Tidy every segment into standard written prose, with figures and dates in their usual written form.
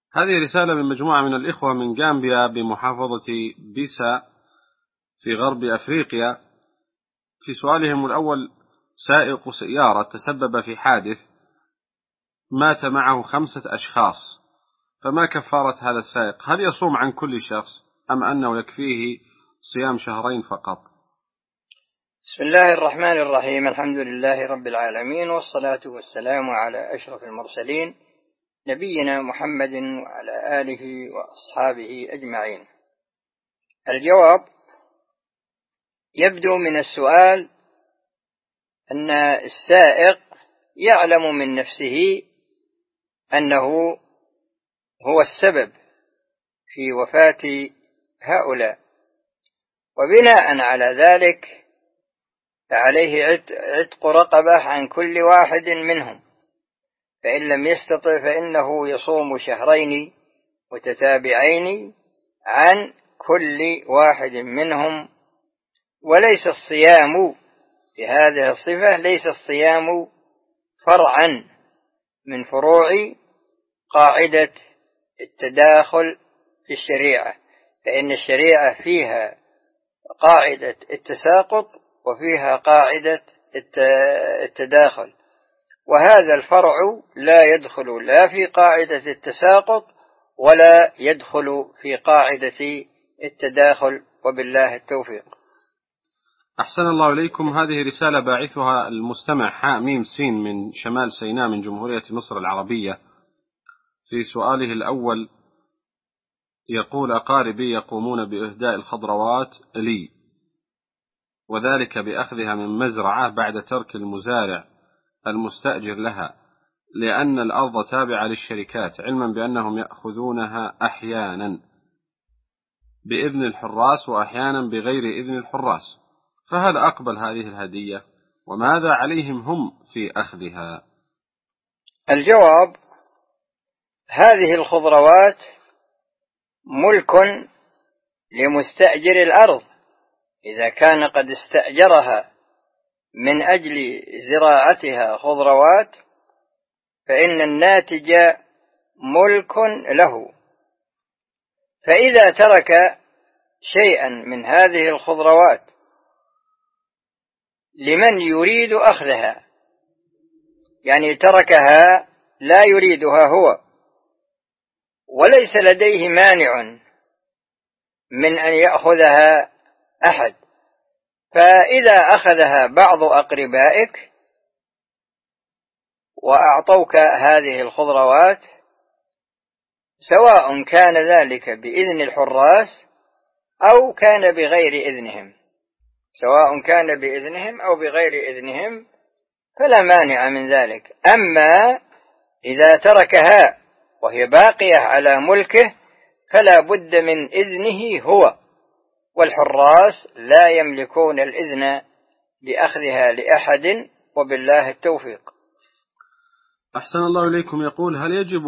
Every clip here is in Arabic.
هذه رسالة من مجموعة من الإخوة من غامبيا بمحافظة بيسا في غرب أفريقيا. في سؤالهم الأول: سائق سيارة تسبب في حادث مات معه 5 أشخاص، فما كفارة هذا السائق؟ هل يصوم عن كل شخص أم أنه يكفيه صيام شهرين فقط؟ بسم الله الرحمن الرحيم. الحمد لله رب العالمين، والصلاة والسلام على أشرف المرسلين نبينا محمد وعلى آله وأصحابه أجمعين. الجواب: يبدو من السؤال أن السائق يعلم من نفسه أنه هو السبب في وفاة هؤلاء، وبناء على ذلك فعليه عتق رقبة عن كل واحد منهم، فإن لم يستطع فإنه يصوم شهرين متتابعين عن كل واحد منهم. وليس الصيام في هذه الصفة ليس الصيام فرعا من فروع قاعدة التداخل في الشريعة، فإن الشريعة فيها قاعدة التساقط وفيها قاعدة التداخل، وهذا الفرع لا يدخل لا في قاعدة التساقط ولا يدخل في قاعدة التداخل، وبالله التوفيق. أحسن الله إليكم. هذه رسالة باعثها المستمع حاميم سين من شمال سيناء من جمهورية مصر العربية. في سؤاله الأول يقول: أقاربي يقومون بإهداء الخضروات لي، وذلك بأخذها من مزرعة بعد ترك المزارع المستأجر لها، لأن الأرض تابعة للشركات، علما بأنهم يأخذونها أحيانا بإذن الحراس وأحيانا بغير إذن الحراس، فهل أقبل هذه الهدية؟ وماذا عليهم هم في أخذها؟ الجواب: هذه الخضروات ملك لمستأجر الأرض، إذا كان قد استأجرها من أجل زراعتها خضروات فإن الناتج ملك له، فإذا ترك شيئا من هذه الخضروات لمن يريد أخذها، يعني تركها لا يريدها هو وليس لديه مانع من أن يأخذها أحد، فإذا أخذها بعض أقربائك وأعطوك هذه الخضروات، سواء كان ذلك بإذن الحراس أو كان بغير إذنهم، سواء كان بإذنهم أو بغير إذنهم فلا مانع من ذلك. أما إذا تركها وهي باقية على ملكه فلا بد من إذنه هو، والحراس لا يملكون الإذن بأخذها لأحد، وبالله التوفيق. أحسن الله إليكم. يقول: هل يجب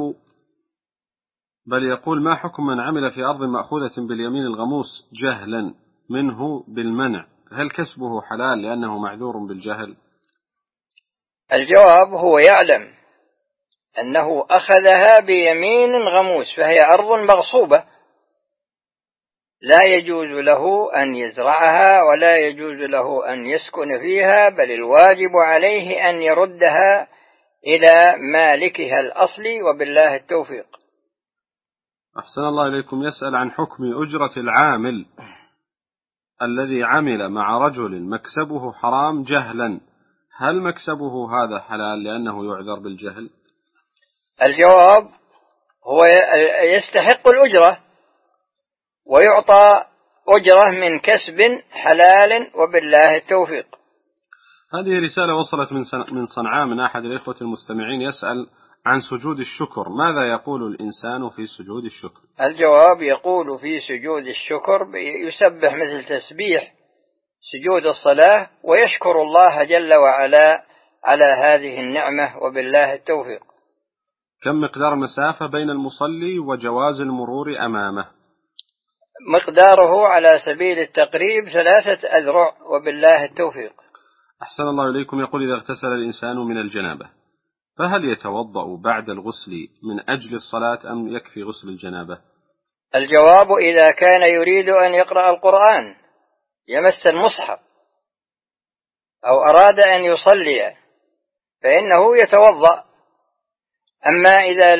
يقول: ما حكم من عمل في أرض مأخوذة باليمين الغموس جهلا منه بالمنع، هل كسبه حلال لأنه معذور بالجهل؟ الجواب: هو يعلم أنه أخذها بيمين غموس، فهي أرض مغصوبة لا يجوز له أن يزرعها ولا يجوز له أن يسكن فيها، بل الواجب عليه أن يردها إلى مالكها الأصلي، وبالله التوفيق. أحسن الله إليكم. يسأل عن حكم أجرة العامل الذي عمل مع رجل مكسبه حرام جهلا، هل مكسبه هذا حلال لأنه يعذر بالجهل؟ الجواب: هو يستحق الأجرة ويعطى أجرة من كسب حلال، وبالله التوفيق. هذه رسالة وصلت من صنعاء من أحد الإخوة المستمعين، يسأل عن سجود الشكر، ماذا يقول الإنسان في سجود الشكر؟ الجواب: يقول في سجود الشكر يسبح مثل تسبيح سجود الصلاة ويشكر الله جل وعلا على هذه النعمة، وبالله التوفيق. كم مقدار المسافة بين المصلي وجواز المرور أمامه؟ مقداره على سبيل التقريب 3 أذرع، وبالله التوفيق. أحسن الله إليكم. يقول: إذا اغتسل الإنسان من الجنابة فهل يتوضأ بعد الغسل من أجل الصلاة أم يكفي غسل الجنابة؟ الجواب: إذا كان يريد أن يقرأ القرآن، يمس المصحف، أو أراد أن يصلي، فإنه يتوضأ. أما إذا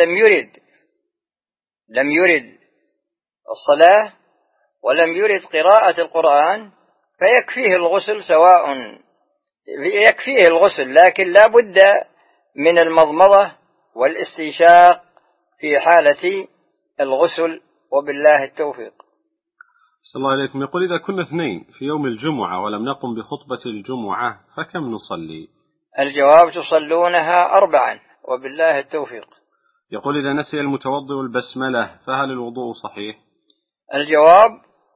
لم يرد الصلاة ولم يرد قراءة القرآن فيكفيه الغسل، يكفيه الغسل، لكن لا بد من المضمضة والاستنشاق في حالة الغسل، وبالله التوفيق. صلى الله عليكم. يقول: إذا كنا اثنين في يوم الجمعة ولم نقم بخطبة الجمعة فكم نصلي؟ الجواب: تصلونها 4، وبالله التوفيق. يقول: إذا نسي المتوضئ البسملة فهل الوضوء صحيح؟ الجواب: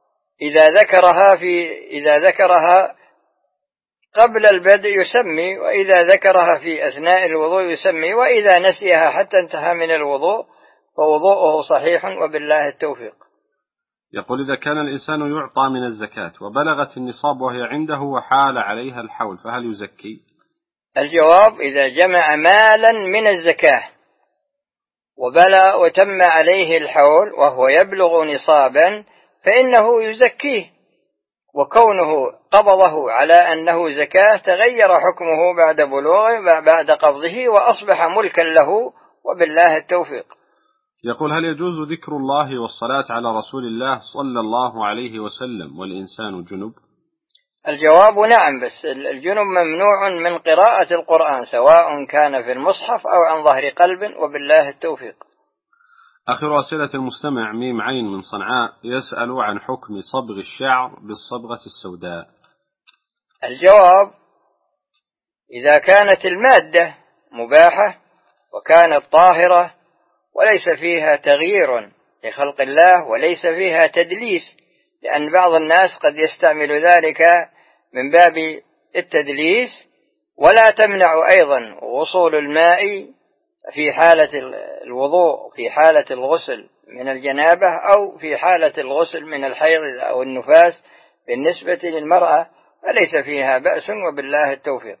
إذا ذكرها قبل البدء يسمي، وإذا ذكرها في أثناء الوضوء يسمي، وإذا نسيها حتى انتهى من الوضوء فوضوءه صحيح، وبالله التوفيق. يقول: إذا كان الإنسان يعطى من الزكاة وبلغت النصاب وهي عنده وحال عليها الحول فهل يزكي؟ الجواب: إذا جمع مالا من الزكاة وتم عليه الحول وهو يبلغ نصابا فإنه يزكيه، وكونه قبضه على أنه زكاة تغير حكمه بعد قبضه وأصبح ملكا له، وبالله التوفيق. يقول: هل يجوز ذكر الله والصلاة على رسول الله صلى الله عليه وسلم والإنسان جنب؟ الجواب: نعم، بس الجنب ممنوع من قراءة القرآن، سواء كان في المصحف أو عن ظهر قلب، وبالله التوفيق. آخر أسئلة المستمع ميم عين من صنعاء يسأل عن حكم صبغ الشعر بالصبغة السوداء. الجواب: إذا كانت المادة مباحة وكانت طاهرة وليس فيها تغيير لخلق الله وليس فيها تدليس، لأن بعض الناس قد يستعمل ذلك من باب التدليس، ولا تمنع أيضا وصول الماء في حالة الوضوء، في حالة الغسل من الجنابة، أو في حالة الغسل من الحيض أو النفاس بالنسبة للمرأة، فليس فيها بأس، وبالله التوفيق.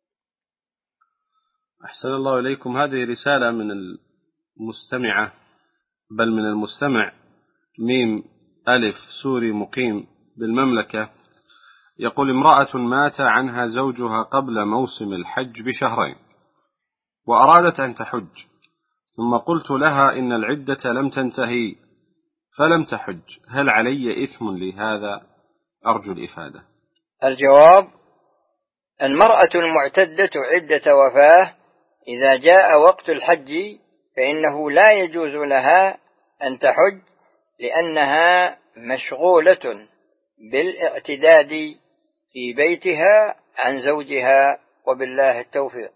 أحسن الله إليكم. هذه رسالة من المستمع من المستمع ميم ألف سوري مقيم بالمملكة. يقول: امرأة مات عنها زوجها قبل موسم الحج بشهرين وأرادت أن تحج، ثم قلت لها إن العدة لم تنتهي فلم تحج، هل علي إثم لهذا؟ أرجو الإفادة. الجواب: المرأة المعتدة عدة وفاة إذا جاء وقت الحج فإنه لا يجوز لها أن تحج، لأنها مشغولة بالاعتداد في بيتها عن زوجها، وبالله التوفيق.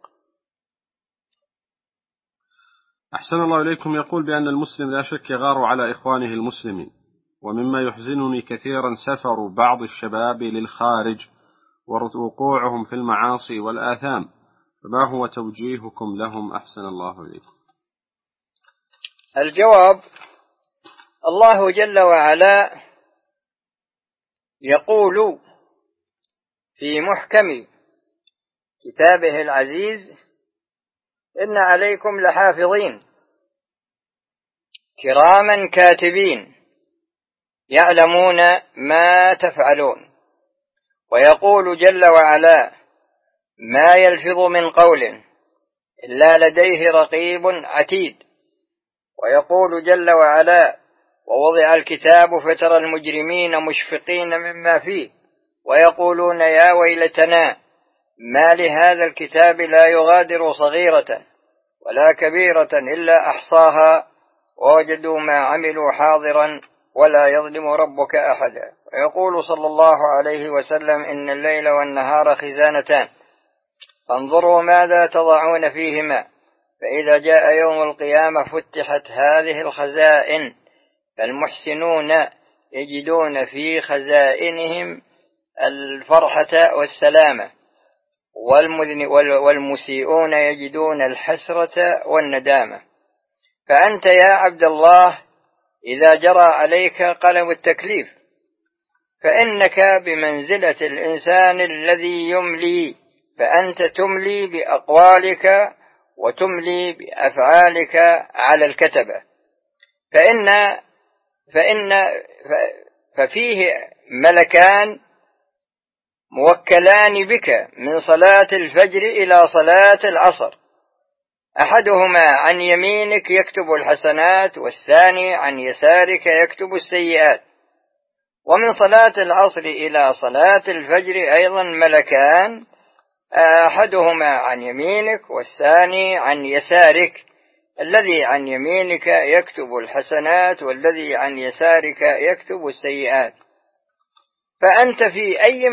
أحسن الله إليكم. يقول بأن المسلم لا شك يغار على إخوانه المسلمين، ومما يحزنني كثيرا سفر بعض الشباب للخارج ووقوعهم في المعاصي والآثام، فما هو توجيهكم لهم أحسن الله إليكم؟ الجواب: الله جل وعلا يقول في محكم كتابه العزيز: إن عليكم لحافظين كراما كاتبين يعلمون ما تفعلون. ويقول جل وعلا: ما يلفظ من قول إلا لديه رقيب عتيد. ويقول جل وعلا: ووضع الكتاب فترى المجرمين مشفقين مما فيه ويقولون يا ويلتنا ما لهذا الكتاب لا يغادر صغيرة ولا كبيرة إلا أحصاها ووجدوا ما عملوا حاضرا ولا يظلم ربك أحدا. ويقول صلى الله عليه وسلم: إن الليل والنهار خزانتان فانظروا ماذا تضعون فيهما، فإذا جاء يوم القيامة فتحت هذه الخزائن، فالمحسنون يجدون في خزائنهم الفرحة والسلامة، والمسيئون يجدون الحسرة والندامة. فأنت يا عبد الله إذا جرى عليك قلم التكليف فإنك بمنزلة الإنسان الذي يملي، فأنت تملي بأقوالك وتملي بأفعالك على الكتبة، ففيه ملكان موكلان بك من صلاة الفجر إلى صلاة العصر، أحدهما عن يمينك يكتب الحسنات، والثاني عن يسارك يكتب السيئات. ومن صلاة العصر إلى صلاة الفجر أيضا ملكان، أحدهما عن يمينك والثاني عن يسارك، الذي عن يمينك يكتب الحسنات والذي عن يسارك يكتب السيئات. فأنت في أي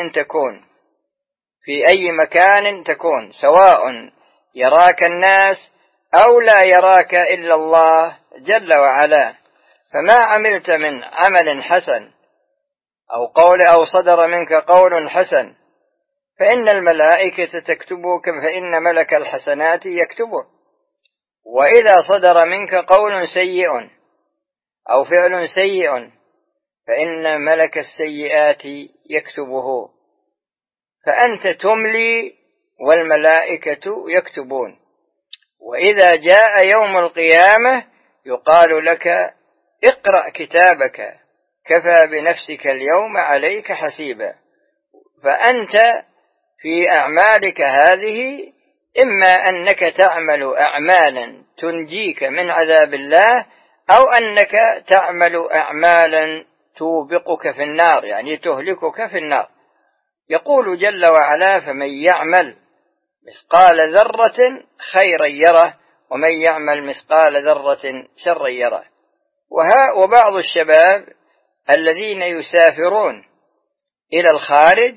مكان تكون، سواء يراك الناس أو لا يراك إلا الله جل وعلا، فما عملت من عمل حسن أو صدر منك قول حسن فإن الملائكة تكتبه، فإن ملك الحسنات يكتبه. وإذا صدر منك قول سيء أو فعل سيء فإن ملك السيئات يكتبه، فأنت تملي والملائكة يكتبون. وإذا جاء يوم القيامة يقال لك اقرأ كتابك كفى بنفسك اليوم عليك حسيبا. فأنت في أعمالك هذه إما أنك تعمل أعمالا تنجيك من عذاب الله، أو أنك تعمل أعمالا توبقك في النار، يعني تهلكك في النار. يقول جل وعلا: فمن يعمل مثقال ذرة خيرا يره ومن يعمل مثقال ذرة شرا يره. وبعض الشباب الذين يسافرون إلى الخارج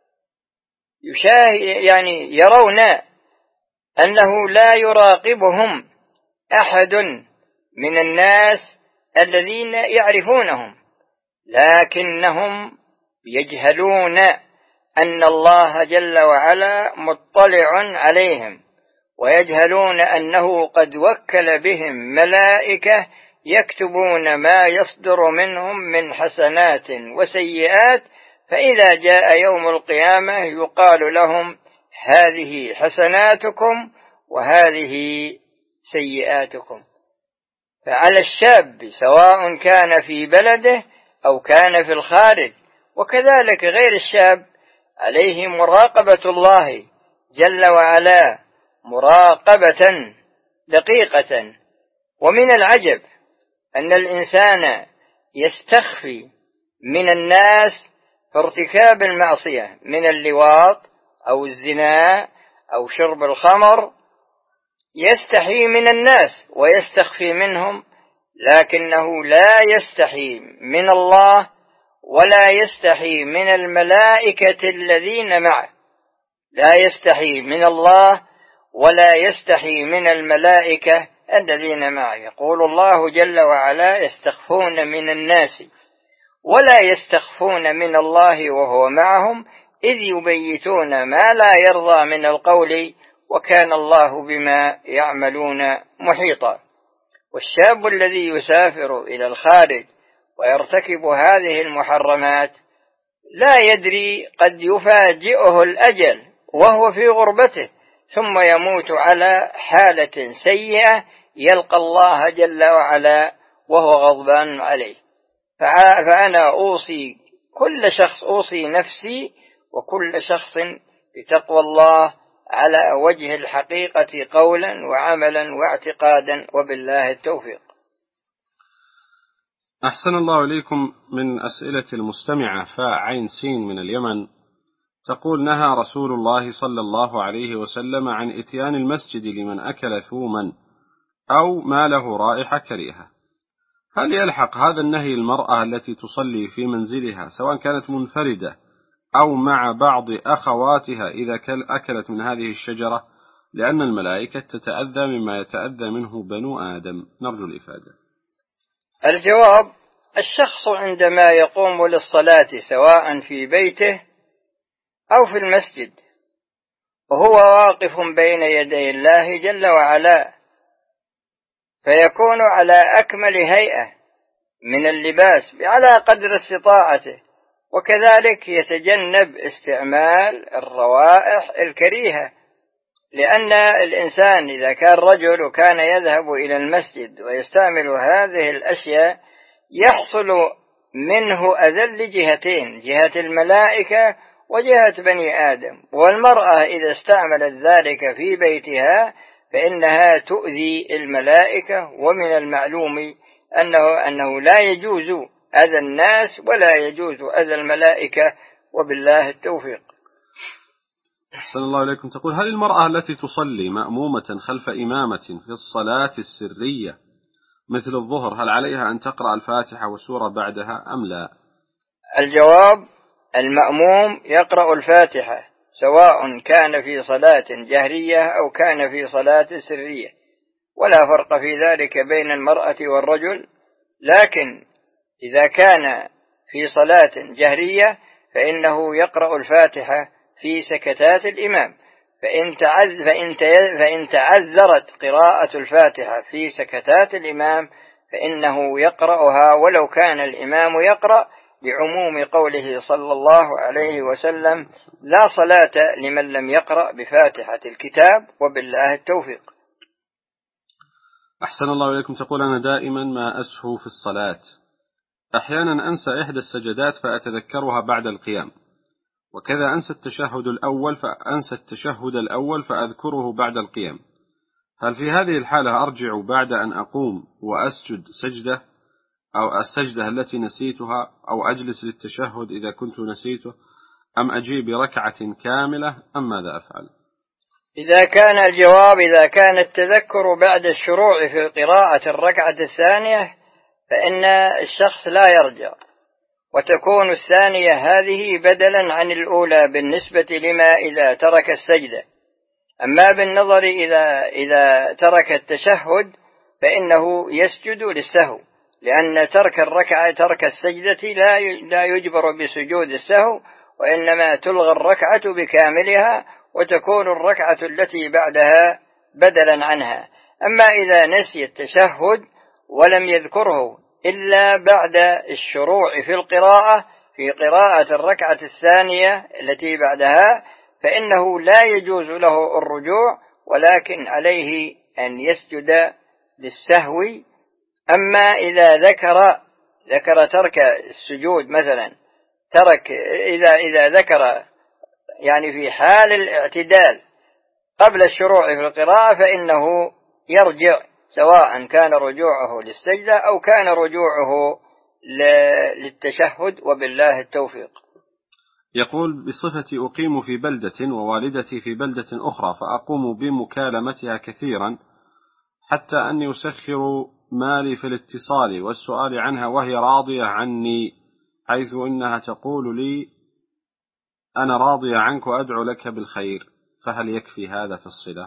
يعني يرون أنه لا يراقبهم أحد من الناس الذين يعرفونهم، لكنهم يجهلون أن الله جل وعلا مطلع عليهم، ويجهلون أنه قد وكل بهم ملائكة يكتبون ما يصدر منهم من حسنات وسيئات، فإذا جاء يوم القيامة يقال لهم: هذه حسناتكم وهذه سيئاتكم. فعلى الشاب سواء كان في بلده أو كان في الخارج، وكذلك غير الشاب، عليه مراقبة الله جل وعلا مراقبة دقيقة. ومن العجب أن الإنسان يستخفي من الناس في ارتكاب المعصية من اللواط أو الزنا أو شرب الخمر، يستحي من الناس ويستخفي منهم، لكنه لا يستحي من الله ولا يستحي من الملائكة الذين معه، لا يستحي من الله ولا يستحي من الملائكة الذين معه. يقول الله جل وعلا: يستخفون من الناس ولا يستخفون من الله وهو معهم إذ يبيتون ما لا يرضى من القول وكان الله بما يعملون محيطا. والشاب الذي يسافر إلى الخارج ويرتكب هذه المحرمات لا يدري، قد يفاجئه الأجل وهو في غربته ثم يموت على حالة سيئة يلقى الله جل وعلا وهو غضبان عليه. فأنا أوصي نفسي وكل شخص بتقوى الله على وجه الحقيقة قولا وعملا واعتقادا، وبالله التوفيق. أحسن الله إليكم. من أسئلة المستمعة فاعين سين من اليمن تقول: نهى رسول الله صلى الله عليه وسلم عن إتيان المسجد لمن أكل ثوما أو ما له رائحة كريهة، هل يلحق هذا النهي المرأة التي تصلي في منزلها سواء كانت منفردة أو مع بعض أخواتها إذا أكلت من هذه الشجرة، لأن الملائكة تتأذى مما يتأذى منه بنو آدم؟ نرجو الإفادة. الجواب: الشخص عندما يقوم للصلاة سواء في بيته أو في المسجد وهو واقف بين يدي الله جل وعلا، فيكون على أكمل هيئة من اللباس على قدر استطاعته، وكذلك يتجنب استعمال الروائح الكريهة، لأن الإنسان إذا كان رجل وكان يذهب إلى المسجد ويستعمل هذه الأشياء يحصل منه أذى لجهتين، جهة الملائكة وجهة بني آدم. والمرأة إذا استعملت ذلك في بيتها فإنها تؤذي الملائكة، ومن المعلوم أنه لا يجوز أذى الناس ولا يجوز أذى الملائكة، وبالله التوفيق. أحسن الله إليكم. تقول: هل المرأة التي تصلي مأمومة خلف إمامة في الصلاة السرية مثل الظهر هل عليها أن تقرأ الفاتحة وسورة بعدها أم لا؟ الجواب: المأموم يقرأ الفاتحة سواء كان في صلاة جهرية أو كان في صلاة سرية، ولا فرق في ذلك بين المرأة والرجل. لكن إذا كان في صلاة جهرية فإنه يقرأ الفاتحة في سكتات الإمام، فإن تعذرت قراءة الفاتحة في سكتات الإمام فإنه يقرأها ولو كان الإمام يقرأ، لعموم قوله صلى الله عليه وسلم: لا صلاة لمن لم يقرأ بفاتحة الكتاب، وبالله التوفيق. أحسن الله إليكم. تقول: أنا دائما ما أسهو في الصلاة، أحيانا أنسى إحدى السجدات فأتذكرها بعد القيام، وكذا أنسى التشهد الأول فأذكره بعد القيام. هل في هذه الحالة أرجع بعد أن أقوم وأسجد سجدة أو السجدة التي نسيتها، أو أجلس للتشهد إذا كنت نسيته، أم أجي بركعة كاملة، أم ماذا أفعل؟ إذا كان التذكر بعد الشروع في قراءة الركعة الثانية فإن الشخص لا يرجع، وتكون الثانية هذه بدلا عن الأولى بالنسبة لما إذا ترك السجدة. أما بالنظر إذا ترك التشهد فإنه يسجد للسهو، لأن ترك السجدة لا يجبر بسجود السهو، وإنما تلغى الركعة بكاملها وتكون الركعة التي بعدها بدلا عنها. أما إذا نسي التشهد ولم يذكره إلا بعد الشروع في قراءة الركعة الثانية التي بعدها فإنه لا يجوز له الرجوع، ولكن عليه أن يسجد للسهو. أما إذا ذكر ترك السجود مثلا، إذا ذكر يعني في حال الاعتدال قبل الشروع في القراءة فإنه يرجع، سواء كان رجوعه للسجدة أو كان رجوعه للتشهد، وبالله التوفيق. يقول: بصفتي أقيم في بلدة ووالدتي في بلدة أخرى، فأقوم بمكالمتها كثيرا حتى أني أسخر مالي في الاتصال والسؤال عنها وهي راضية عني، حيث إنها تقول لي: أنا راضية عنك وأدعو لك بالخير، فهل يكفي هذا في الصلة؟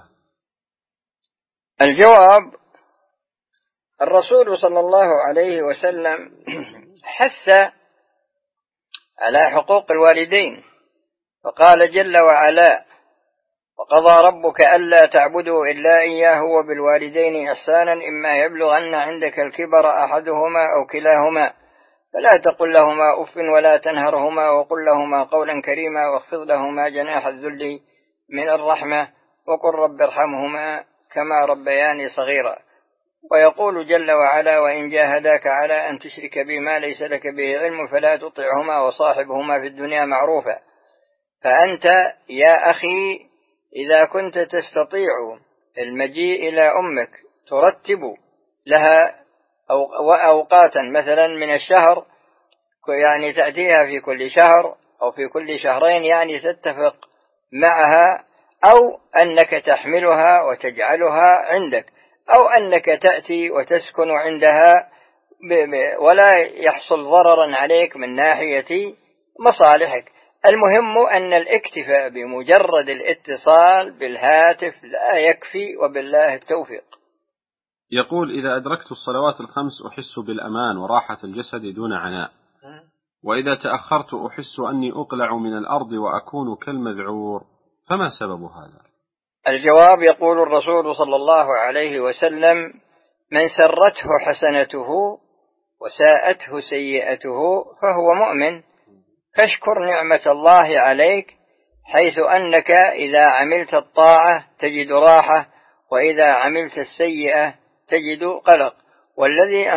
الجواب: الرسول صلى الله عليه وسلم حث على حقوق الوالدين، فقال جل وعلا: وقضى ربك ألا تعبدوا إلا إياه وبالوالدين إحسانا إما يبلغن عندك الكبر أحدهما أو كلاهما فلا تقل لهما أف ولا تنهرهما وقل لهما قولا كريما واخفض لهما جناح الذل من الرحمة وقل رب ارحمهما كما ربياني صغيرا. ويقول جل وعلا: وإن جاهداك على أن تشرك بما ليس لك به علم فلا تطعهما وصاحبهما في الدنيا معروفا. فأنت يا أخي إذا كنت تستطيع المجيء إلى أمك ترتب لها أوقاتا مثلا من الشهر، يعني تأتيها في كل شهر أو في كل شهرين، يعني تتفق معها، أو أنك تحملها وتجعلها عندك، أو أنك تأتي وتسكن عندها ولا يحصل ضررا عليك من ناحية مصالحك. المهم أن الاكتفاء بمجرد الاتصال بالهاتف لا يكفي، وبالله التوفيق. يقول: إذا أدركت الصلوات الخمس أحس بالأمان وراحة الجسد دون عناء، وإذا تأخرت أحس أني أقلع من الأرض وأكون كالمذعور، فما سبب هذا؟ الجواب: يقول الرسول صلى الله عليه وسلم: من سرته حسنته وساءته سيئته فهو مؤمن، فاشكر نعمة الله عليك حيث أنك إذا عملت الطاعة تجد راحة، وإذا عملت السيئة تجد قلق. والذي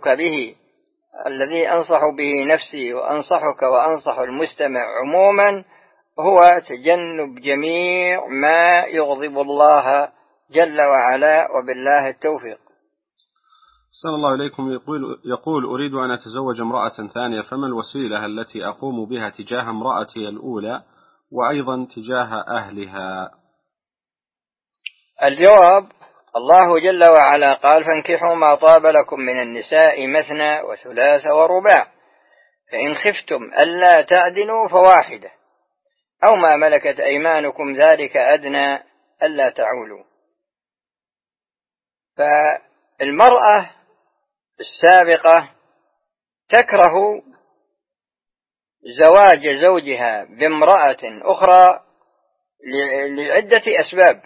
أنصح به نفسي وأنصحك وأنصح المستمع عموما هو تجنب جميع ما يغضب الله جل وعلا، وبالله التوفيق. أحسن الله إليكم. يقول أريد أن أتزوج امرأة ثانية، فما الوسيلة التي أقوم بها تجاه امرأتي الأولى وأيضا تجاه أهلها؟ الجواب: الله جل وعلا قال: فانكحوا ما طاب لكم من النساء مثنى وثلاث ورباع، فإن خفتم ألا تعدلوا فواحدة أو ما ملكت أيمانكم ذلك أدنى ألا تعولوا. فالمرأة السابقة تكره زواج زوجها بامرأة أخرى لعدة أسباب،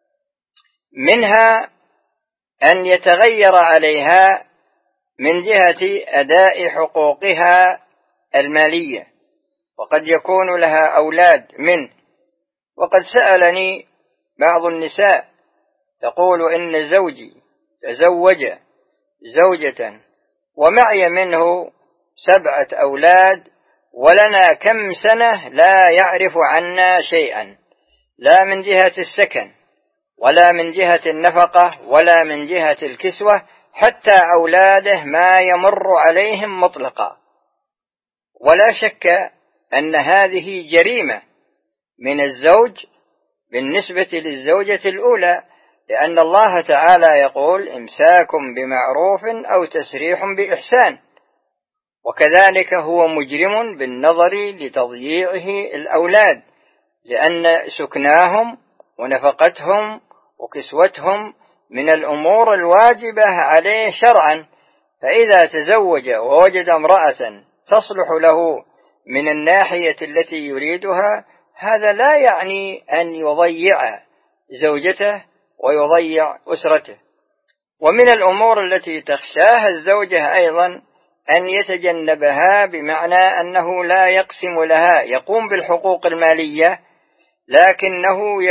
منها أن يتغير عليها من جهة أداء حقوقها المالية، وقد يكون لها أولاد منه. وقد سألني بعض النساء تقول: إن زوجي تزوج زوجة ومعي منه 7 أولاد، ولنا كم سنة لا يعرف عنا شيئا، لا من جهة السكن ولا من جهة النفقة ولا من جهة الكسوة، حتى أولاده ما يمر عليهم مطلقا. ولا شك أن هذه جريمة من الزوج بالنسبة للزوجة الأولى، لأن الله تعالى يقول: إمساك بمعروف أو تسريح بإحسان. وكذلك هو مجرم بالنظر لتضييعه الأولاد، لأن سكناهم ونفقتهم وكسوتهم من الأمور الواجبة عليه شرعا. فإذا تزوج ووجد امرأة تصلح له من الناحية التي يريدها، هذا لا يعني أن يضيع زوجته ويضيع أسرته. ومن الأمور التي تخشاها الزوجة أيضا أن يتجنبها، بمعنى أنه لا يقسم لها، يقوم بالحقوق المالية لكنه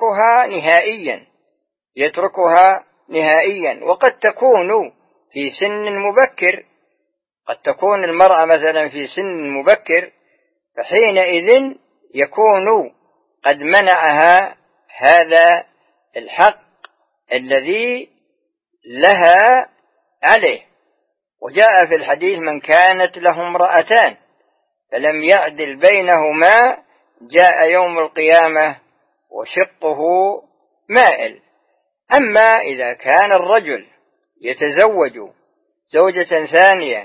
يتركها نهائيا. وقد تكون في سن مبكر، قد تكون المرأة مثلا في سن مبكر، فحينئذ يكون قد منعها هذا الحق الذي لها عليه. وجاء في الحديث: من كانت له امرأتان فلم يعدل بينهما جاء يوم القيامة وشقه مائل. أما إذا كان الرجل يتزوج زوجة ثانية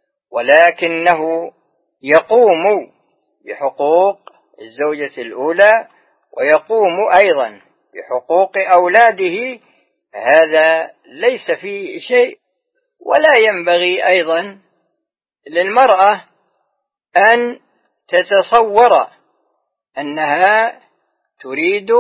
ولكنه يقوم بحقوق الزوجة الأولى ويقوم أيضا بحقوق أولاده، هذا ليس فيه شيء. ولا ينبغي أيضا للمرأة أن تتصور أنها تريد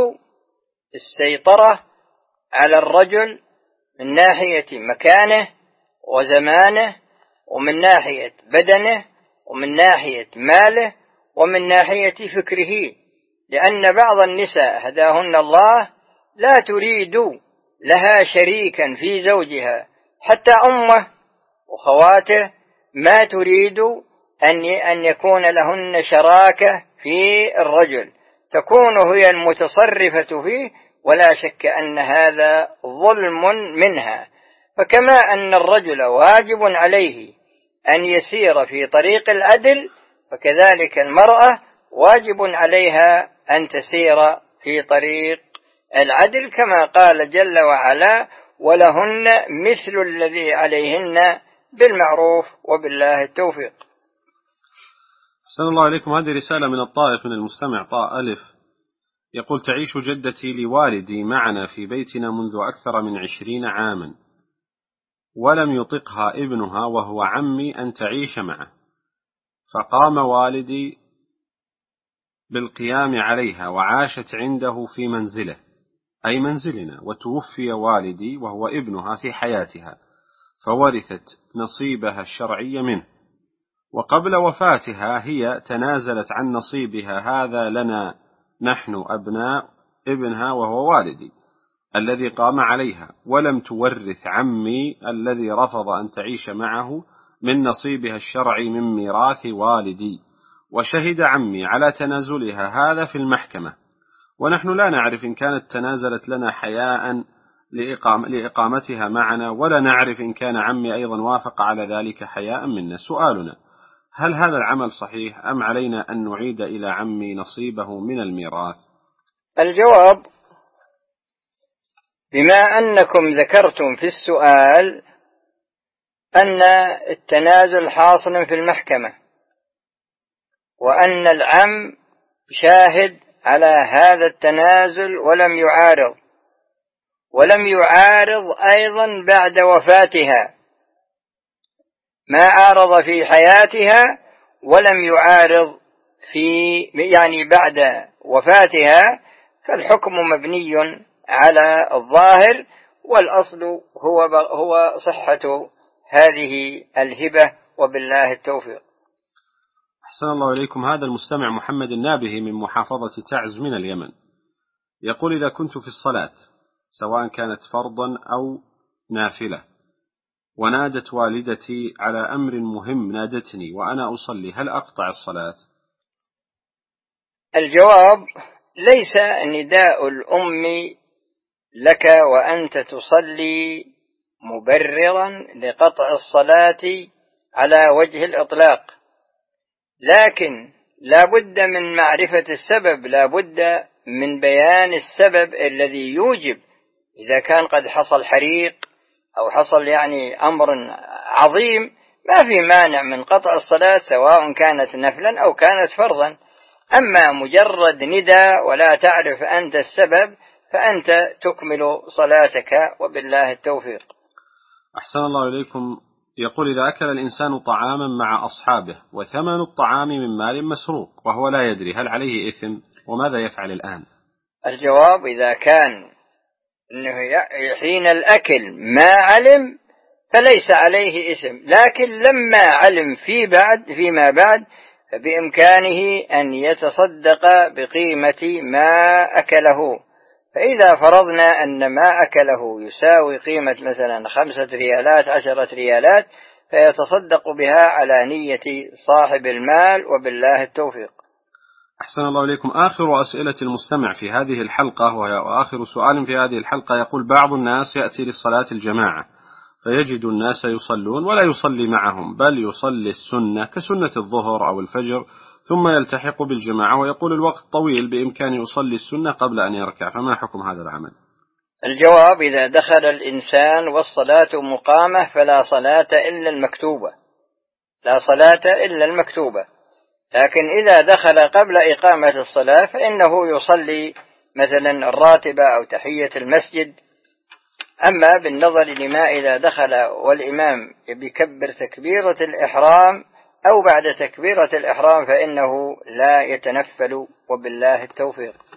السيطرة على الرجل من ناحية مكانه وزمانه، ومن ناحية بدنه، ومن ناحية ماله، ومن ناحية فكره. لأن بعض النساء هداهن الله لا تريد لها شريكا في زوجها، حتى أمه وخواته ما تريد أن يكون لهن شراكة في الرجل، تكون هي المتصرفة فيه، ولا شك أن هذا ظلم منها. فكما أن الرجل واجب عليه أن يسير في طريق العدل، فكذلك المرأة واجب عليها أن تسير في طريق العدل، كما قال جل وعلا: ولهن مثل الذي عليهن بالمعروف، وبالله التوفيق. أحسن الله إليكم. هذه رسالة من الطائف من المستمع طاء ألف، يقول: تعيش جدتي لوالدي معنا في بيتنا منذ أكثر من 20 عاما، ولم يطقها ابنها وهو عمي أن تعيش معه، فقام والدي بالقيام عليها وعاشت عنده في منزله أي منزلنا، وتوفي والدي وهو ابنها في حياتها، فورثت نصيبها الشرعي منه، وقبل وفاتها هي تنازلت عن نصيبها هذا لنا نحن أبناء ابنها وهو والدي الذي قام عليها، ولم تورث عمي الذي رفض أن تعيش معه من نصيبها الشرعي من ميراث والدي، وشهد عمي على تنازلها هذا في المحكمة، ونحن لا نعرف إن كانت تنازلت لنا حياء لإقامتها معنا، ولا نعرف إن كان عمي أيضا وافق على ذلك حياء منا. سؤالنا: هل هذا العمل صحيح أم علينا أن نعيد إلى عمي نصيبه من الميراث؟ الجواب: بما أنكم ذكرتم في السؤال أن التنازل حاصل في المحكمة، وأن العم شاهد على هذا التنازل ولم يعارض أيضا بعد وفاتها، ما عارض في حياتها ولم يعارض بعد وفاتها، فالحكم مبني على الظاهر، والأصل هو صحة هذه الهبة، وبالله التوفيق. أحسن الله إليكم. هذا المستمع محمد النابهي من محافظة تعز من اليمن يقول: إذا كنت في الصلاة سواء كانت فرضا أو نافلة، ونادت والدتي على أمر مهم، نادتني وأنا أصلي، هل أقطع الصلاة؟ الجواب: ليس نداء الأم لك وأنت تصلي مبررا لقطع الصلاة على وجه الإطلاق، لكن لا بد من معرفة السبب، لا بد من بيان السبب الذي يوجب. إذا كان قد حصل حريق أو حصل أمر عظيم، ما في مانع من قطع الصلاة سواء كانت نفلا أو كانت فرضا. أما مجرد نداء ولا تعرف أنت السبب فأنت تكمل صلاتك، وبالله التوفيق. أحسن الله إليكم. يقول: إذا أكل الإنسان طعاما مع أصحابه وثمن الطعام من مال مسروق وهو لا يدري، هل عليه إثم؟ وماذا يفعل الآن؟ الجواب: إذا كان إنه حين الأكل ما علم فليس عليه إثم، لكن لما علم فيما بعد فبإمكانه أن يتصدق بقيمة ما أكله. فإذا فرضنا أن ما أكله يساوي قيمة مثلا 5 ريالات 10 ريالات، فيتصدق بها على نية صاحب المال، وبالله التوفيق. أحسن الله إليكم. آخر أسئلة المستمع في هذه الحلقة، وآخر سؤال في هذه الحلقة، يقول: بعض الناس يأتي للصلاة الجماعة فيجد الناس يصلون ولا يصلي معهم، بل يصلي السنة كسنة الظهر أو الفجر ثم يلتحق بالجماعة، ويقول الوقت طويل بإمكانه يصلي السنة قبل أن يركع، فما حكم هذا العمل؟ الجواب: إذا دخل الإنسان والصلاة مقامة فلا صلاة إلا المكتوبة، لا صلاة إلا المكتوبة. لكن إذا دخل قبل إقامة الصلاة فإنه يصلي مثلا الراتبة أو تحية المسجد. أما بالنظر لما إذا دخل والإمام بيكبر تكبيرة الإحرام أو بعد تكبيرة الإحرام فإنه لا يتنفل، وبالله التوفيق.